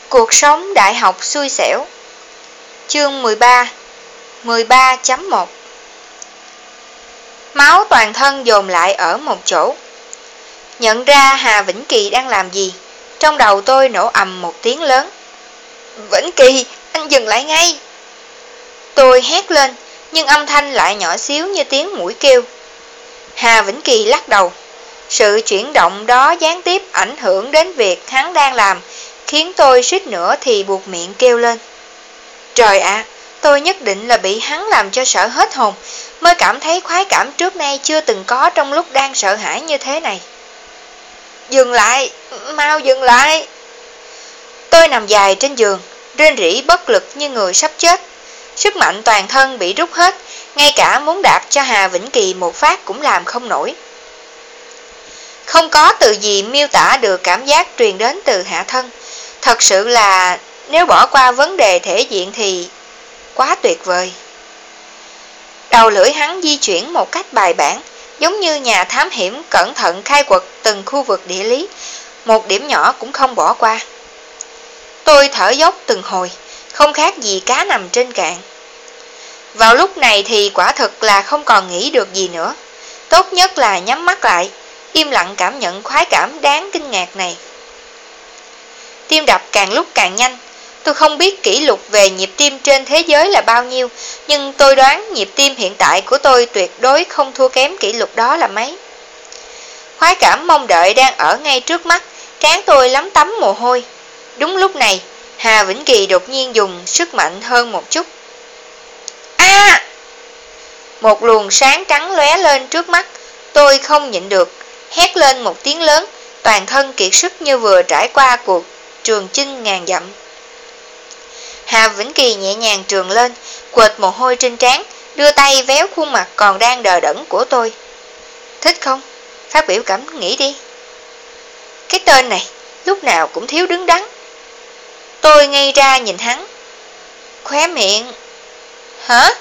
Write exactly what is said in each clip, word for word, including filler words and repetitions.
Cuộc sống đại học xui xẻo. Chương mười ba mười ba chấm một. Máu toàn thân dồn lại ở một chỗ. Nhận ra Hà Vĩnh Kỳ đang làm gì, trong đầu tôi nổ ầm một tiếng lớn. Vĩnh Kỳ, anh dừng lại ngay. Tôi hét lên, nhưng âm thanh lại nhỏ xíu như tiếng muỗi kêu. Hà Vĩnh Kỳ lắc đầu. Sự chuyển động đó gián tiếp ảnh hưởng đến việc hắn đang làm, khiến tôi suýt nữa thì buộc miệng kêu lên. Trời ạ, à, tôi nhất định là bị hắn làm cho sợ hết hồn, mới cảm thấy khoái cảm trước nay chưa từng có trong lúc đang sợ hãi như thế này. Dừng lại, mau dừng lại. Tôi nằm dài trên giường, rên rỉ bất lực như người sắp chết. Sức mạnh toàn thân bị rút hết, ngay cả muốn đạp cho Hà Vĩnh Kỳ một phát cũng làm không nổi. Không có từ gì miêu tả được cảm giác truyền đến từ hạ thân. Thật sự là nếu bỏ qua vấn đề thể diện thì quá tuyệt vời. Đầu lưỡi hắn di chuyển một cách bài bản, giống như nhà thám hiểm cẩn thận khai quật từng khu vực địa lý, một điểm nhỏ cũng không bỏ qua. Tôi thở dốc từng hồi, không khác gì cá nằm trên cạn. Vào lúc này thì quả thực là không còn nghĩ được gì nữa. Tốt nhất là nhắm mắt lại, im lặng cảm nhận khoái cảm đáng kinh ngạc này. Tim đập càng lúc càng nhanh. Tôi không biết kỷ lục về nhịp tim trên thế giới là bao nhiêu, nhưng tôi đoán nhịp tim hiện tại của tôi tuyệt đối không thua kém kỷ lục đó là mấy. Khoái cảm mong đợi đang ở ngay trước mắt, trán tôi lấm tấm mồ hôi. Đúng lúc này, Hà Vĩnh Kỳ đột nhiên dùng sức mạnh hơn một chút. A! À! Một luồng sáng trắng lóe lên trước mắt, tôi không nhịn được, hét lên một tiếng lớn, toàn thân kiệt sức như vừa trải qua cuộc trường chinh ngàn dặm. Hà Vĩnh Kỳ nhẹ nhàng trườn lên, quệt mồ hôi trên trán, đưa tay véo khuôn mặt còn đang đờ đẫn của tôi. Thích không? Phát biểu cảm nghĩ đi. Cái tên này, lúc nào cũng thiếu đứng đắn. Tôi ngây ra nhìn hắn. Khóe miệng... Hả?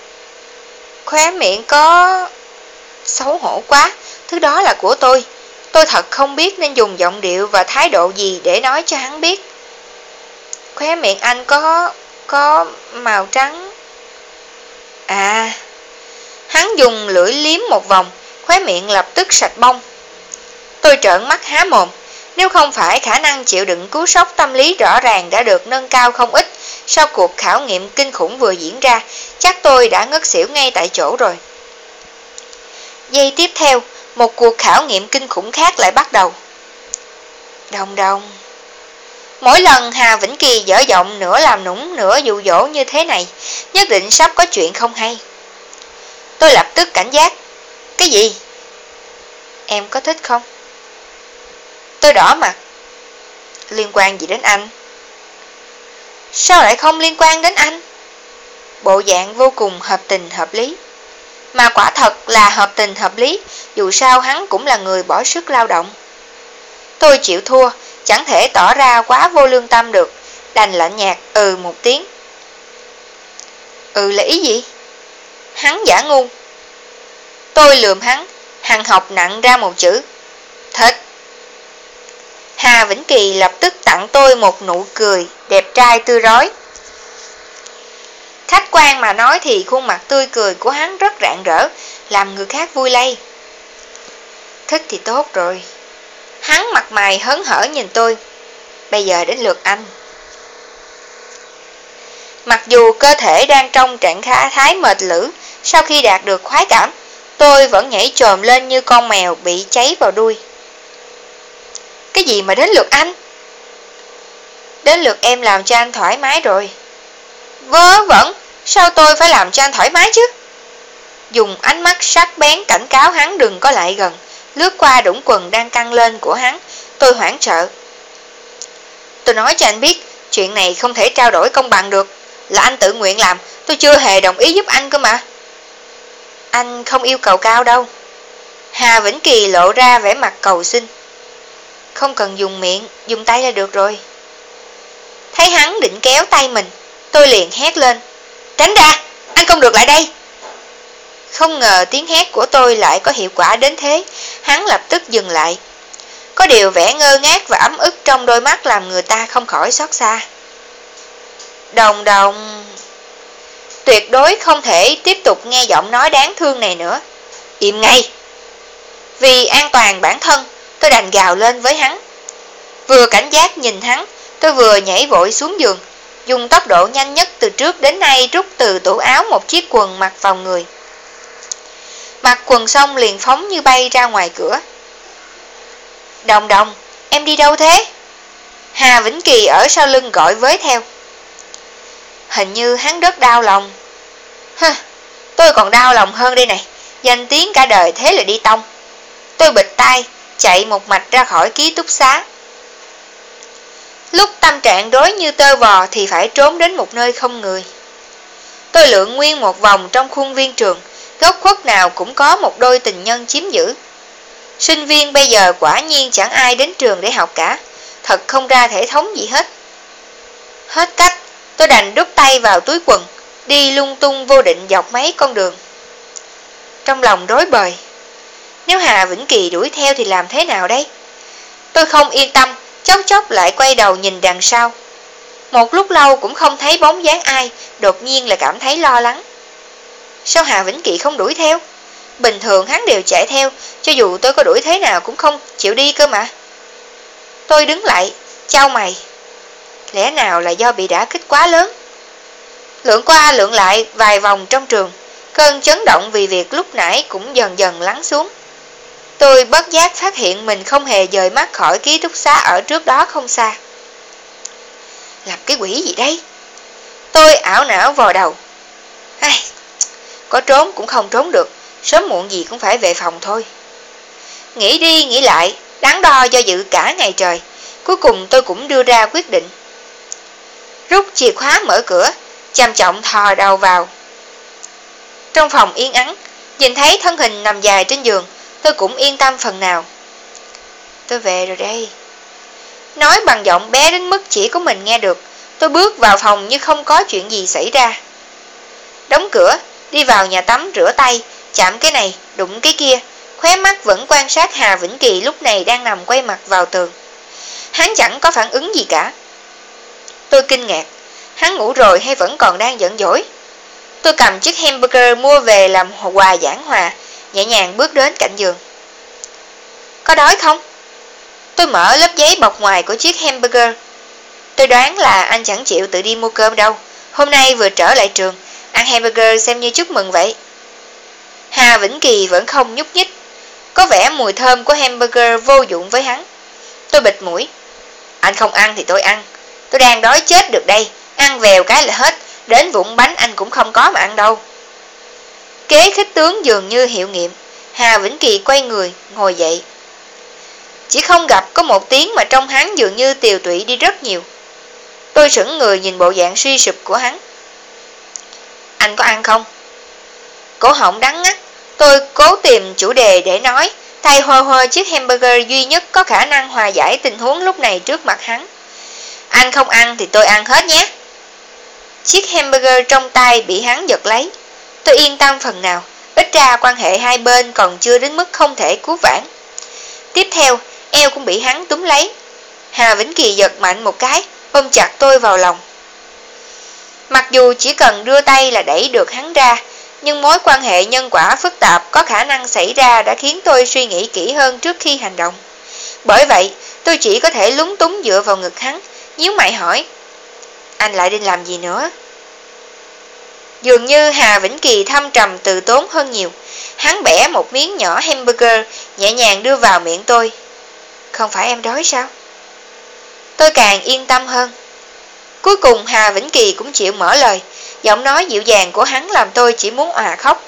Khóe miệng có... Xấu hổ quá, thứ đó là của tôi. Tôi thật không biết nên dùng giọng điệu và thái độ gì để nói cho hắn biết. Khóe miệng anh có... có màu trắng. À... Hắn dùng lưỡi liếm một vòng, khóe miệng lập tức sạch bông. Tôi trợn mắt há mồm. Nếu không phải khả năng chịu đựng cú sốc tâm lý rõ ràng đã được nâng cao không ít sau cuộc khảo nghiệm kinh khủng vừa diễn ra, chắc tôi đã ngất xỉu ngay tại chỗ rồi. Giây tiếp theo, một cuộc khảo nghiệm kinh khủng khác lại bắt đầu. Đồng đồng. Mỗi lần Hà Vĩnh Kỳ dở giọng nửa làm nũng nửa dụ dỗ như thế này, nhất định sắp có chuyện không hay. Tôi lập tức cảnh giác. Cái gì? Em có thích không? Tôi đỏ mặt. Liên quan gì đến anh? Sao lại không liên quan đến anh? Bộ dạng vô cùng hợp tình hợp lý. Mà quả thật là hợp tình hợp lý, dù sao hắn cũng là người bỏ sức lao động. Tôi chịu thua, chẳng thể tỏ ra quá vô lương tâm được, đành lạnh nhạt ừ một tiếng. Ừ là ý gì? Hắn giả ngu. Tôi lườm hắn, hằn học nặng ra một chữ. Thích. Hà Vĩnh Kỳ lập tức tặng tôi một nụ cười đẹp trai tươi rói. Khách quan mà nói thì khuôn mặt tươi cười của hắn rất rạng rỡ, làm người khác vui lây. Thích thì tốt rồi. Hắn mặt mày hớn hở nhìn tôi. Bây giờ đến lượt anh. Mặc dù cơ thể đang trong trạng thái mệt lử, sau khi đạt được khoái cảm, tôi vẫn nhảy chồm lên như con mèo bị cháy vào đuôi. Cái gì mà đến lượt anh? Đến lượt em làm cho anh thoải mái rồi. Vớ vẩn, sao tôi phải làm cho anh thoải mái chứ? Dùng ánh mắt sắc bén cảnh cáo hắn đừng có lại gần, lướt qua đũng quần đang căng lên của hắn, tôi hoảng sợ. Tôi nói cho anh biết, chuyện này không thể trao đổi công bằng được, là anh tự nguyện làm, tôi chưa hề đồng ý giúp anh cơ mà. Anh không yêu cầu cao đâu. Hà Vĩnh Kỳ lộ ra vẻ mặt cầu xin. Không cần dùng miệng, dùng tay là được rồi. Thấy hắn định kéo tay mình, tôi liền hét lên. Tránh ra, anh không được lại đây. Không ngờ tiếng hét của tôi lại có hiệu quả đến thế, hắn lập tức dừng lại. Có điều vẻ ngơ ngác và ấm ức trong đôi mắt làm người ta không khỏi xót xa. Đồng đồng... Tuyệt đối không thể tiếp tục nghe giọng nói đáng thương này nữa. Im ngay! Vì an toàn bản thân, tôi đành gào lên với hắn. Vừa cảnh giác nhìn hắn, tôi vừa nhảy vội xuống giường, dùng tốc độ nhanh nhất từ trước đến nay rút từ tủ áo một chiếc quần mặc vào người. Mặc quần xong liền phóng như bay ra ngoài cửa. Đồng đồng, em đi đâu thế? Hà Vĩnh Kỳ ở sau lưng gọi với theo. Hình như hắn rất đau lòng. Hơ, tôi còn đau lòng hơn đây này, danh tiếng cả đời thế là đi tông. Tôi bịt tai, chạy một mạch ra khỏi ký túc xá. Lúc tâm trạng rối như tơ vò thì phải trốn đến một nơi không người. Tôi lượn nguyên một vòng trong khuôn viên trường, góc khuất nào cũng có một đôi tình nhân chiếm giữ. Sinh viên bây giờ quả nhiên chẳng ai đến trường để học cả, thật không ra thể thống gì hết. Hết cách, tôi đành đút tay vào túi quần, đi lung tung vô định dọc mấy con đường. Trong lòng rối bời, nếu Hà Vĩnh Kỳ đuổi theo thì làm thế nào đây? Tôi không yên tâm, chốc chốc lại quay đầu nhìn đằng sau. Một lúc lâu cũng không thấy bóng dáng ai, đột nhiên là cảm thấy lo lắng. Sao Hà Vĩnh Kỳ không đuổi theo? Bình thường hắn đều chạy theo, cho dù tôi có đuổi thế nào cũng không chịu đi cơ mà. Tôi đứng lại, chau mày. Lẽ nào là do bị đả kích quá lớn? Lượn qua lượn lại vài vòng trong trường, cơn chấn động vì việc lúc nãy cũng dần dần lắng xuống. Tôi bất giác phát hiện mình không hề dời mắt khỏi ký túc xá ở trước đó không xa. Làm cái quỷ gì đây? Tôi ảo não vò đầu. Ai, có trốn cũng không trốn được, sớm muộn gì cũng phải về phòng thôi. Nghĩ đi nghĩ lại, đắn đo do dự cả ngày trời, cuối cùng tôi cũng đưa ra quyết định. Rút chìa khóa mở cửa, chăm trọng thò đầu vào. Trong phòng yên ắng, nhìn thấy thân hình nằm dài trên giường, tôi cũng yên tâm phần nào. Tôi về rồi đây. Nói bằng giọng bé đến mức chỉ có mình nghe được, tôi bước vào phòng như không có chuyện gì xảy ra. Đóng cửa, đi vào nhà tắm rửa tay, chạm cái này, đụng cái kia, khóe mắt vẫn quan sát Hà Vĩnh Kỳ lúc này đang nằm quay mặt vào tường. Hắn chẳng có phản ứng gì cả. Tôi kinh ngạc, hắn ngủ rồi hay vẫn còn đang giận dỗi? Tôi cầm chiếc hamburger mua về làm quà giảng hòa, nhẹ nhàng bước đến cạnh giường. Có đói không? Tôi mở lớp giấy bọc ngoài của chiếc hamburger. Tôi đoán là anh chẳng chịu tự đi mua cơm đâu. Hôm nay vừa trở lại trường, ăn hamburger xem như chúc mừng vậy. Hà Vĩnh Kỳ vẫn không nhúc nhích. Có vẻ mùi thơm của hamburger vô dụng với hắn. Tôi bịt mũi. Anh không ăn thì tôi ăn. Tôi đang đói chết được đây. Ăn vèo cái là hết. Đến vụn bánh anh cũng không có mà ăn đâu. Kế khích tướng dường như hiệu nghiệm. Hà Vĩnh Kỳ quay người, ngồi dậy. Chỉ không gặp có một tiếng mà trong hắn dường như tiều tụy đi rất nhiều. Tôi sững người nhìn bộ dạng suy sụp của hắn. Anh có ăn không? Cổ họng đắng ngắt. Tôi cố tìm chủ đề để nói, tay hơ hơ chiếc hamburger duy nhất có khả năng hòa giải tình huống lúc này trước mặt hắn. Anh không ăn thì tôi ăn hết nhé. Chiếc hamburger trong tay bị hắn giật lấy. Tôi yên tâm phần nào, ít ra quan hệ hai bên còn chưa đến mức không thể cứu vãn. Tiếp theo, eo cũng bị hắn túm lấy. Hà Vĩnh Kỳ giật mạnh một cái, ôm chặt tôi vào lòng. Mặc dù chỉ cần đưa tay là đẩy được hắn ra, nhưng mối quan hệ nhân quả phức tạp có khả năng xảy ra đã khiến tôi suy nghĩ kỹ hơn trước khi hành động. Bởi vậy, tôi chỉ có thể lúng túng dựa vào ngực hắn, nhíu mày hỏi. Anh lại định làm gì nữa? Dường như Hà Vĩnh Kỳ thâm trầm từ tốn hơn nhiều. Hắn bẻ một miếng nhỏ hamburger, nhẹ nhàng đưa vào miệng tôi. Không phải em đói sao? Tôi càng yên tâm hơn. Cuối cùng Hà Vĩnh Kỳ cũng chịu mở lời. Giọng nói dịu dàng của hắn làm tôi chỉ muốn òa khóc.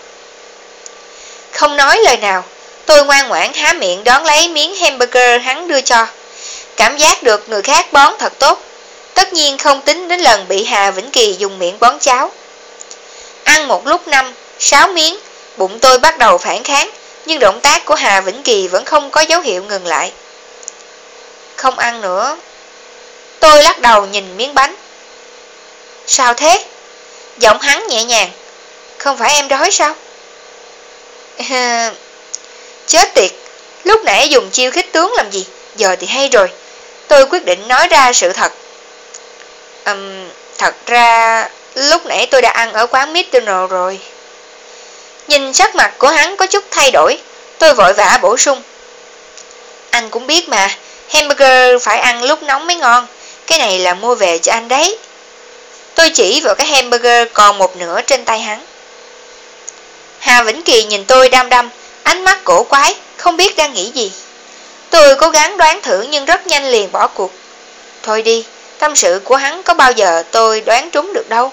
Không nói lời nào, tôi ngoan ngoãn há miệng đón lấy miếng hamburger hắn đưa cho. Cảm giác được người khác bón thật tốt. Tất nhiên không tính đến lần bị Hà Vĩnh Kỳ dùng miệng bón cháo. Ăn một lúc năm, sáu miếng, bụng tôi bắt đầu phản kháng, nhưng động tác của Hà Vĩnh Kỳ vẫn không có dấu hiệu ngừng lại. Không ăn nữa. Tôi lắc đầu nhìn miếng bánh. Sao thế? Giọng hắn nhẹ nhàng. Không phải em đói sao? Chết tiệt, lúc nãy dùng chiêu khích tướng làm gì? Giờ thì hay rồi, tôi quyết định nói ra sự thật. Ừm, thật ra lúc nãy tôi đã ăn ở quán McDonald's rồi. Nhìn sắc mặt của hắn có chút thay đổi, tôi vội vã bổ sung. Anh cũng biết mà, hamburger phải ăn lúc nóng mới ngon, cái này là mua về cho anh đấy. Tôi chỉ vào cái hamburger còn một nửa trên tay hắn. Hà Vĩnh Kỳ nhìn tôi đăm đăm, ánh mắt cổ quái, không biết đang nghĩ gì. Tôi cố gắng đoán thử nhưng rất nhanh liền bỏ cuộc. Thôi đi, tâm sự của hắn có bao giờ tôi đoán trúng được đâu.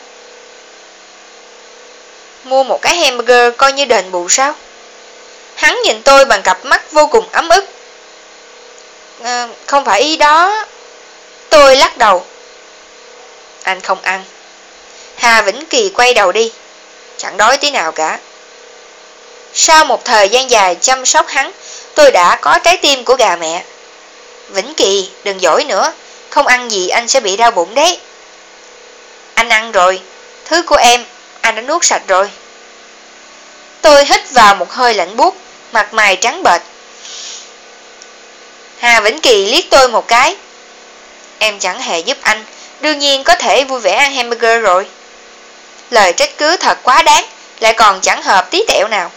Mua một cái hamburger coi như đền bù sao? Hắn nhìn tôi bằng cặp mắt vô cùng ấm ức. À, không phải ý đó. Tôi lắc đầu. Anh không ăn. Hà Vĩnh Kỳ quay đầu đi. Chẳng đói tí nào cả. Sau một thời gian dài chăm sóc hắn, tôi đã có trái tim của gà mẹ. Vĩnh Kỳ, đừng dỗi nữa, không ăn gì anh sẽ bị đau bụng đấy. Anh ăn rồi, thứ của em, anh đã nuốt sạch rồi. Tôi hít vào một hơi lạnh buốt, mặt mày trắng bệch. Hà Vĩnh Kỳ liếc tôi một cái. Em chẳng hề giúp anh, đương nhiên có thể vui vẻ ăn hamburger rồi. Lời trách cứ thật quá đáng, lại còn chẳng hợp tí tẹo nào.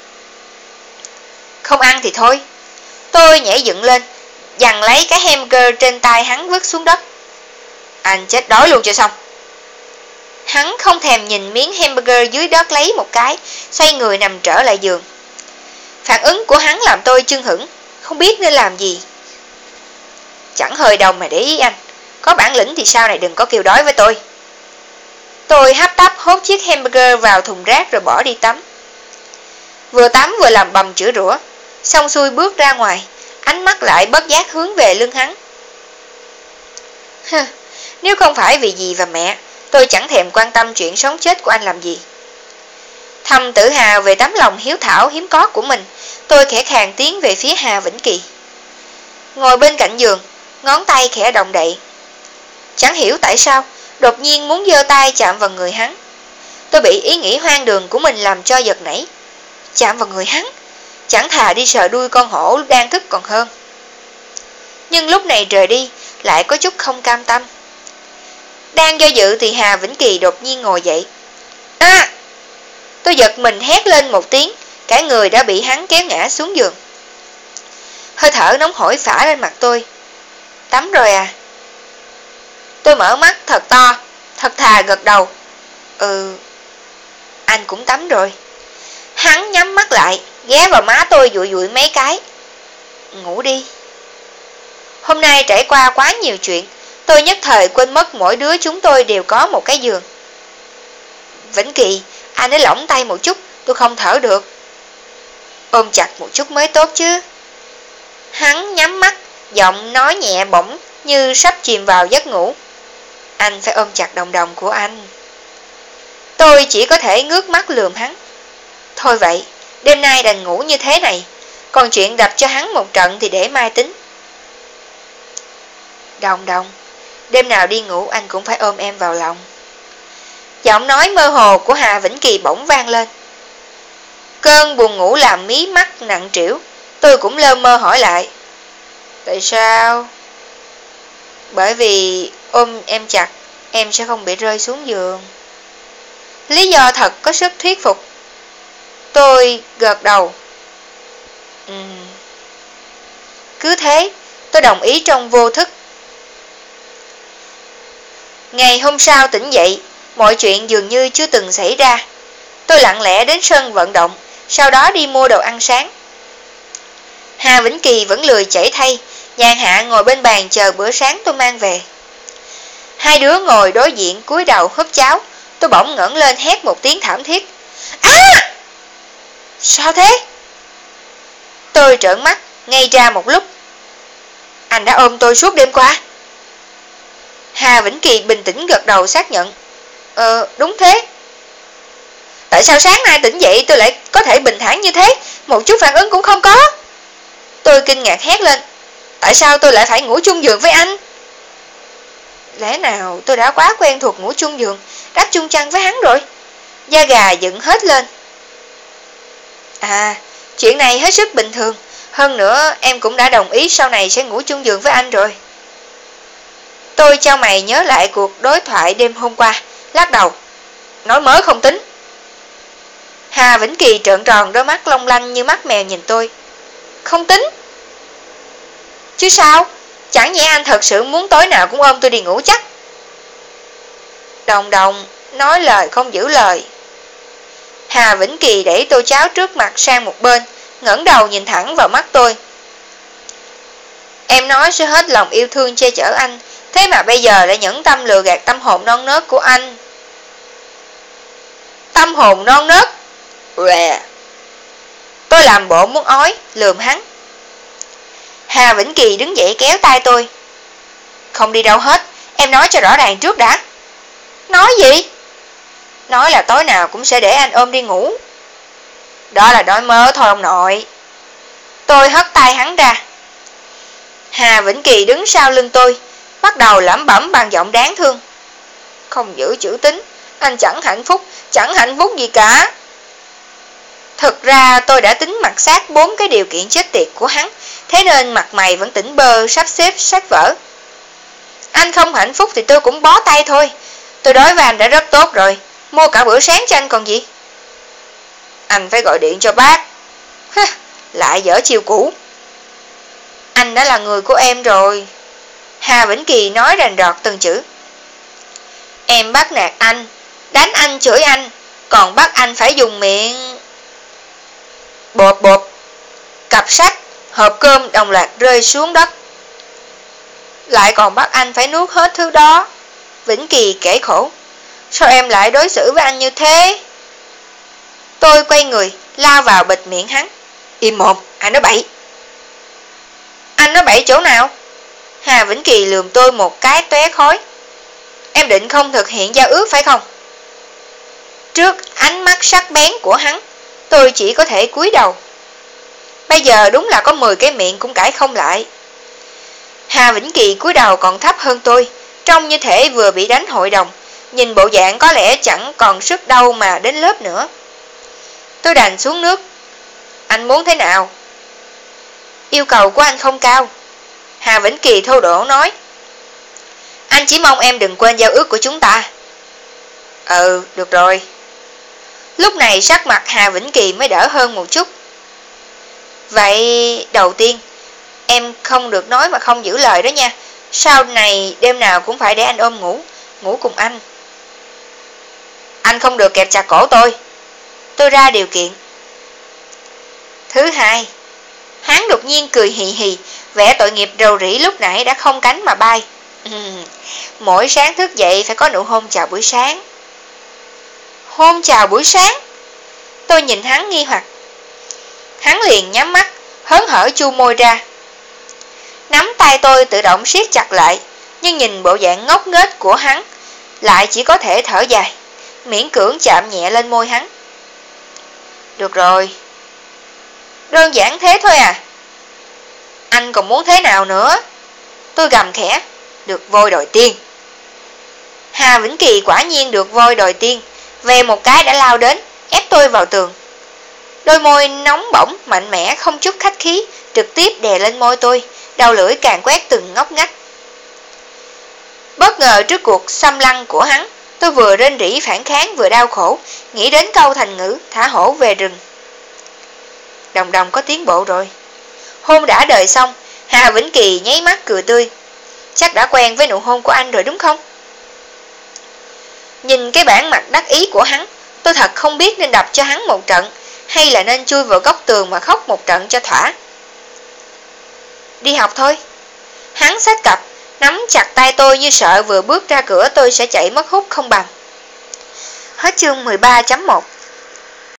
Không ăn thì thôi. Tôi nhảy dựng lên, giằng lấy cái hamburger trên tay hắn vứt xuống đất. Anh chết đói luôn cho xong. Hắn không thèm nhìn miếng hamburger dưới đất lấy một cái, xoay người nằm trở lại giường. Phản ứng của hắn làm tôi chưng hửng, không biết nên làm gì. Chẳng hơi đâu mà để ý anh, có bản lĩnh thì sau này đừng có kêu đói với tôi. Tôi hấp tấp hốt chiếc hamburger vào thùng rác rồi bỏ đi tắm. Vừa tắm vừa làm bầm chữa rủa, xong xuôi bước ra ngoài, ánh mắt lại bất giác hướng về lưng hắn. Hừ, nếu không phải vì dì và mẹ, tôi chẳng thèm quan tâm chuyện sống chết của anh làm gì. Thầm tự hào về tấm lòng hiếu thảo hiếm có của mình, tôi khẽ khàng tiến về phía Hà Vĩnh Kỳ. Ngồi bên cạnh giường, ngón tay khẽ động đậy. Chẳng hiểu tại sao, đột nhiên muốn giơ tay chạm vào người hắn. Tôi bị ý nghĩ hoang đường của mình làm cho giật nảy. Chạm vào người hắn, chẳng thà đi sờ đuôi con hổ đang thức còn hơn. Nhưng lúc này rời đi, lại có chút không cam tâm. Đang do dự thì Hà Vĩnh Kỳ đột nhiên ngồi dậy. À! Tôi giật mình hét lên một tiếng, cả người đã bị hắn kéo ngã xuống giường. Hơi thở nóng hổi phả lên mặt tôi. Tắm rồi à? Tôi mở mắt thật to, thật thà gật đầu. Ừ, anh cũng tắm rồi. Hắn nhắm mắt lại, ghé vào má tôi dụi dụi mấy cái. Ngủ đi. Hôm nay trải qua quá nhiều chuyện, tôi nhất thời quên mất mỗi đứa chúng tôi đều có một cái giường. Vĩnh Kỳ, anh ấy lỏng tay một chút, tôi không thở được. Ôm chặt một chút mới tốt chứ. Hắn nhắm mắt, giọng nói nhẹ bỗng như sắp chìm vào giấc ngủ. Anh phải ôm chặt đồng đồng của anh. Tôi chỉ có thể ngước mắt lườm hắn. Thôi vậy, đêm nay đành ngủ như thế này, còn chuyện đập cho hắn một trận thì để mai tính. Đồng đồng, đêm nào đi ngủ anh cũng phải ôm em vào lòng. Giọng nói mơ hồ của Hà Vĩnh Kỳ bỗng vang lên. Cơn buồn ngủ làm mí mắt nặng trĩu, tôi cũng lơ mơ hỏi lại. Tại sao? Bởi vì ôm em chặt, em sẽ không bị rơi xuống giường. Lý do thật có sức thuyết phục. Tôi gật đầu. Ừm. Cứ thế, tôi đồng ý trong vô thức. Ngày hôm sau tỉnh dậy, mọi chuyện dường như chưa từng xảy ra. Tôi lặng lẽ đến sân vận động, sau đó đi mua đồ ăn sáng. Hà Vĩnh Kỳ vẫn lười chảy thay, nhàn hạ ngồi bên bàn chờ bữa sáng tôi mang về. Hai đứa ngồi đối diện cúi đầu húp cháo, tôi bỗng ngẩng lên hét một tiếng thảm thiết. À! Sao thế? Tôi trợn mắt, ngây ra một lúc. Anh đã ôm tôi suốt đêm qua. Hà Vĩnh Kỳ bình tĩnh gật đầu xác nhận. Ờ, đúng thế. Tại sao sáng nay tỉnh dậy tôi lại có thể bình thản như thế, một chút phản ứng cũng không có? Tôi kinh ngạc hét lên. Tại sao tôi lại phải ngủ chung giường với anh? Lẽ nào tôi đã quá quen thuộc ngủ chung giường, đắp chung chăn với hắn rồi? Da gà dựng hết lên. À, chuyện này hết sức bình thường. Hơn nữa em cũng đã đồng ý sau này sẽ ngủ chung giường với anh rồi. Tôi chau mày nhớ lại cuộc đối thoại đêm hôm qua, lắc đầu. Nói mớ không tính. Hà Vĩnh Kỳ trợn tròn đôi mắt long lanh như mắt mèo nhìn tôi. Không tính? Chứ sao? Chẳng nhẽ anh thật sự muốn tối nào cũng ôm tôi đi ngủ chắc? Đồng Đồng nói lời không giữ lời. Hà Vĩnh Kỳ đẩy tô cháo trước mặt sang một bên, ngẩng đầu nhìn thẳng vào mắt tôi. Em nói sẽ hết lòng yêu thương che chở anh, thế mà bây giờ lại nhẫn tâm lừa gạt tâm hồn non nớt của anh. Tâm hồn non nớt? Rè. Tôi làm bộ muốn ói, lườm hắn. Hà Vĩnh Kỳ đứng dậy kéo tay tôi. Không đi đâu hết, em nói cho rõ ràng trước đã. Nói gì? Nói là tối nào cũng sẽ để anh ôm đi ngủ. Đó là nói mơ thôi ông nội. Tôi hất tay hắn ra. Hà Vĩnh Kỳ đứng sau lưng tôi, bắt đầu lẩm bẩm bằng giọng đáng thương. Không giữ chữ tín, anh chẳng hạnh phúc, chẳng hạnh phúc gì cả. Thực ra tôi đã tính mặt sát bốn cái điều kiện chết tiệt của hắn, thế nên mặt mày vẫn tỉnh bơ sắp xếp sách vở. Anh không hạnh phúc thì tôi cũng bó tay thôi. Tôi đối với anh đã rất tốt rồi, mua cả bữa sáng cho anh còn gì. Anh phải gọi điện cho bác. Hứ, lại dở chiêu cũ. Anh đã là người của em rồi. Hà Vĩnh Kỳ nói rành rọt từng chữ. Em bắt nạt anh, đánh anh chửi anh, còn bắt anh phải dùng miệng. Bộp bộp. Cặp sách, hộp cơm đồng loạt rơi xuống đất. Lại còn bắt anh phải nuốt hết thứ đó. Vĩnh Kỳ kể khổ. Sao em lại đối xử với anh như thế? Tôi quay người, lao vào bịt miệng hắn. Im mồm, anh nói bậy. Anh nói bậy chỗ nào? Hà Vĩnh Kỳ lườm tôi một cái tóe khói. Em định không thực hiện giao ước phải không? Trước ánh mắt sắc bén của hắn, tôi chỉ có thể cúi đầu. Bây giờ đúng là có mười cái miệng cũng cãi không lại. Hà Vĩnh Kỳ cúi đầu còn thấp hơn tôi, trông như thể vừa bị đánh hội đồng, nhìn bộ dạng có lẽ chẳng còn sức đâu mà đến lớp nữa. Tôi đành xuống nước. Anh muốn thế nào? Yêu cầu của anh không cao. Hà Vĩnh Kỳ thô đổ nói. Anh chỉ mong em đừng quên giao ước của chúng ta. Ừ, được rồi. Lúc này sắc mặt Hà Vĩnh Kỳ mới đỡ hơn một chút. Vậy đầu tiên, em không được nói mà không giữ lời đó nha. Sau này đêm nào cũng phải để anh ôm ngủ, ngủ cùng anh. Anh không được kẹp chặt cổ tôi. Tôi ra điều kiện. Thứ hai, hắn đột nhiên cười hì hì, vẻ tội nghiệp rầu rĩ lúc nãy đã không cánh mà bay. Ừ, mỗi sáng thức dậy phải có nụ hôn chào buổi sáng. Hôn chào buổi sáng? Tôi nhìn hắn nghi hoặc. Hắn liền nhắm mắt, hớn hở chu môi ra. Nắm tay tôi tự động siết chặt lại, nhưng nhìn bộ dạng ngốc nghếch của hắn, lại chỉ có thể thở dài, miễn cưỡng chạm nhẹ lên môi hắn. Được rồi. Đơn giản thế thôi à? Anh còn muốn thế nào nữa? Tôi gầm khẽ. Được voi đòi tiên. Hà Vĩnh Kỳ quả nhiên được voi đòi tiên, về một cái đã lao đến, ép tôi vào tường. Đôi môi nóng bỏng, mạnh mẽ, không chút khách khí, trực tiếp đè lên môi tôi, đầu lưỡi càng quét từng ngóc ngách. Bất ngờ trước cuộc xâm lăng của hắn, tôi vừa rên rỉ phản kháng vừa đau khổ, nghĩ đến câu thành ngữ thả hổ về rừng. Đồng Đồng có tiến bộ rồi. Hôn đã đời xong, Hà Vĩnh Kỳ nháy mắt cười tươi. Chắc đã quen với nụ hôn của anh rồi đúng không? Nhìn cái bản mặt đắc ý của hắn, tôi thật không biết nên đập cho hắn một trận, hay là nên chui vào góc tường mà khóc một trận cho thỏa. Đi học thôi. Hắn xách cặp, nắm chặt tay tôi như sợ vừa bước ra cửa tôi sẽ chạy mất hút không bằng. Hết chương mười ba chấm một.